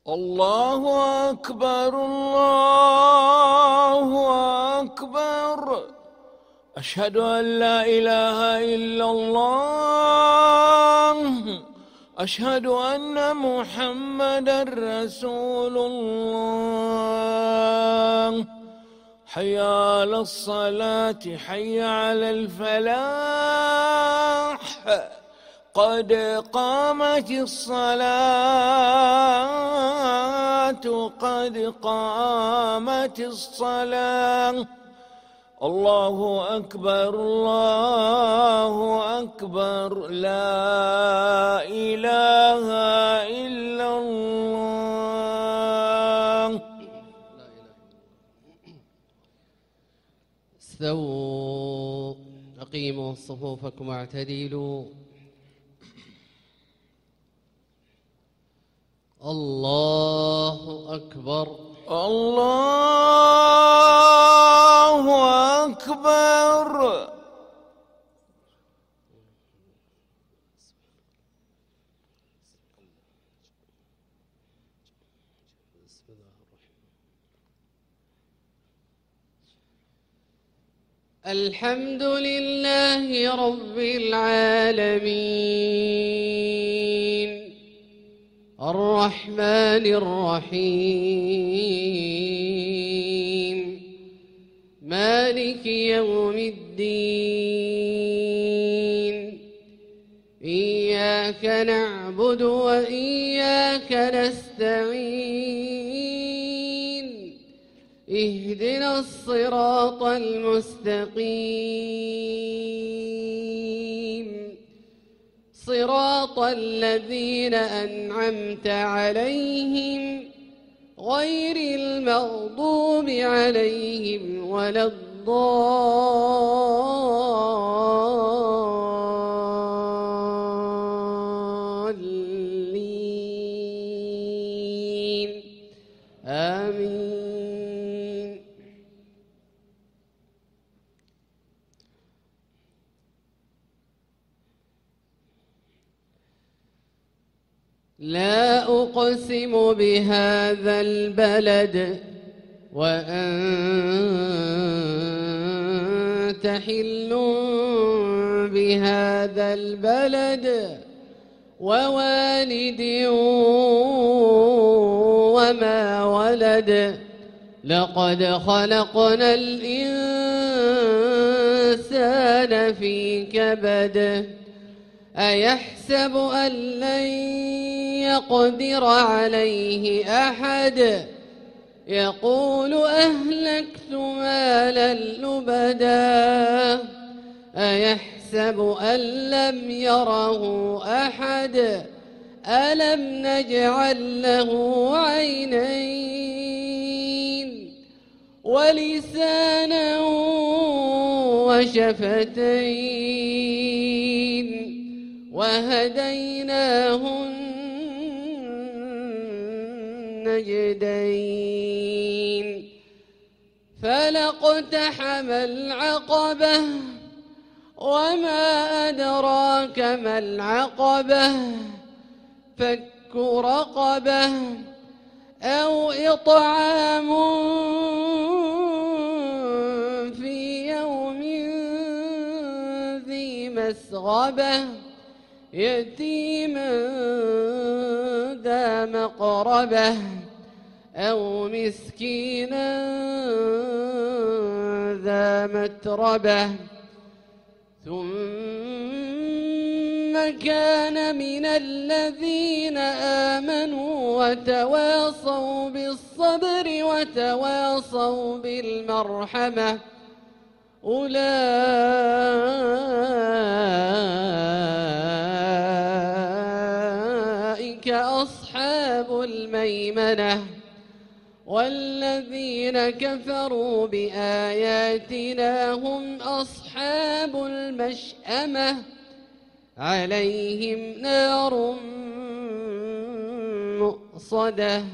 الله أكبر الله أكبر. أشهد أن لا إله إلا الله. أشهد أن محمدا رسول الله. حي على الصلاة حي على الفلاح. قد قامت الصلاة قد قامت الصلاة. الله أكبر الله أكبر. لا إله إلا الله. استووا أقيموا صفوفكم واعتدلوا. الله أكبر الله أكبر. الحمد لله رب العالمين الرحمن الرحيم مالك يوم الدين. إياك نعبد وإياك نستعين. اهدنا الصراط المستقيم صراط الذين أنعمت عليهم غير المغضوب عليهم ولا الضالين آمين. لا أقسم بهذا البلد وأنت حل بهذا البلد ووالد وما ولد. لقد خلقنا الإنسان في كبد. أيحسب أن لن يقدر عليه أحد. يقول أهلكت مالا لبدا. أيحسب أن لم يره أحد. ألم نجعل له عينين ولسانا وشفتين وهديناه النجدين. فلاقتحم العقبة وما أدراك ما العقبة. فك رقبة أو إطعام في يوم ذي مسغبة يتيما ذا مقربة أو مسكينا ذا متربة. ثم كان من الذين آمنوا وتواصوا بالصبر وتواصوا بالمرحمة. أولئك أصحاب الميمنة. والذين كفروا بآياتنا هم أصحاب المشأمة. عليهم نار مؤصدة.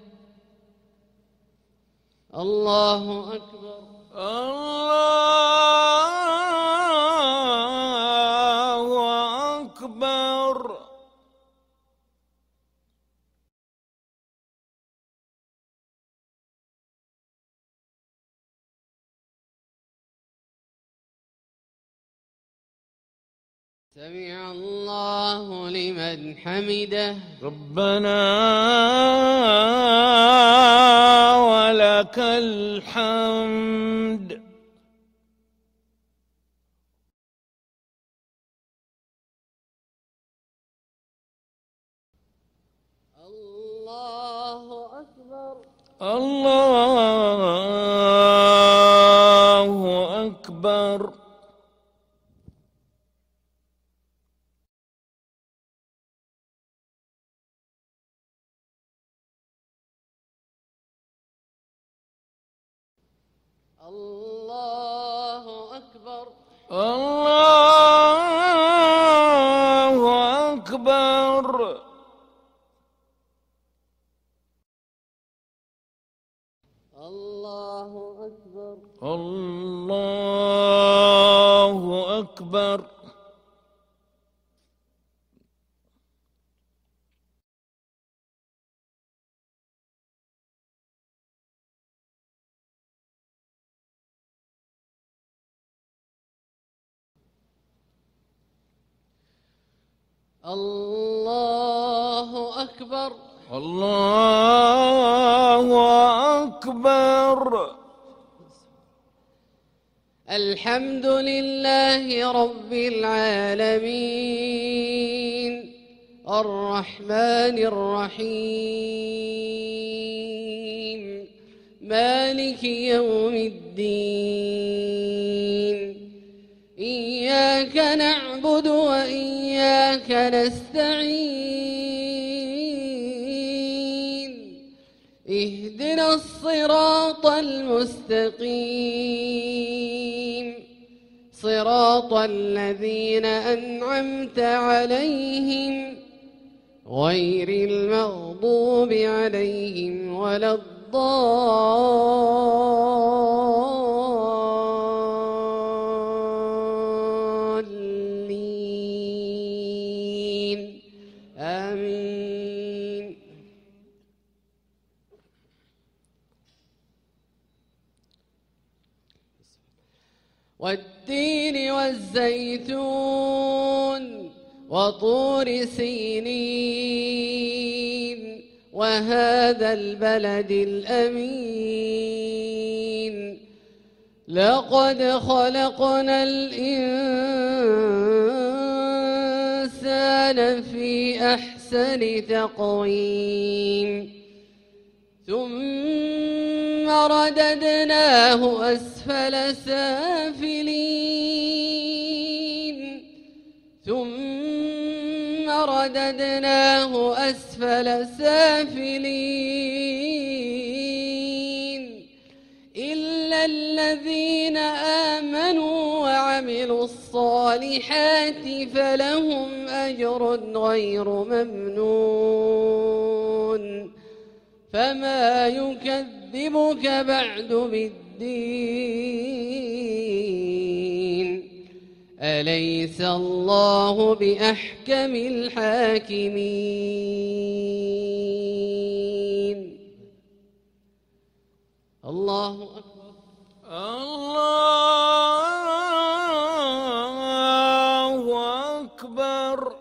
الله أكبر الله أكبر. سمع الله لمن حمده. ربنا ولك الحمد. الله أكبر. الله أكبر. الله أكبر. الله أكبر. الله أكبر. الله أكبر. الله أكبر. الله أكبر. الحمد لله رب العالمين الرحمن الرحيم مالك يوم الدين إياك نعبد وإياك نستعين اهدنا الصراط المستقيم صراط الذين أنعمت عليهم غير المغضوب عليهم ولا الضالين آمين. والتين والزيتون وطور سينين وهذا البلد الأمين لقد خلقنا الإنسان في أحسن تقويم ثم رددناه أسفل سافلين ثم رددناه أسفل سافلين إلا الذين آمنوا وعملوا الصالحات فلهم أجر غير ممنون فما يكذبك بعد بالدين أليس الله بأحكم الحاكمين. الله أكبر. الله أكبر.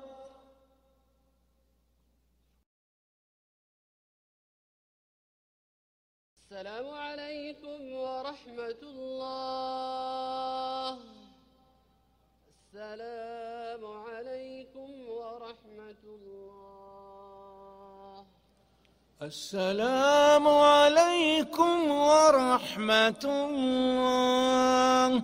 السلام عليكم ورحمة الله. السلام عليكم ورحمة الله. السلام عليكم ورحمة الله.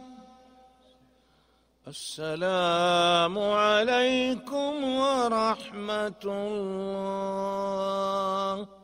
السلام عليكم ورحمة الله.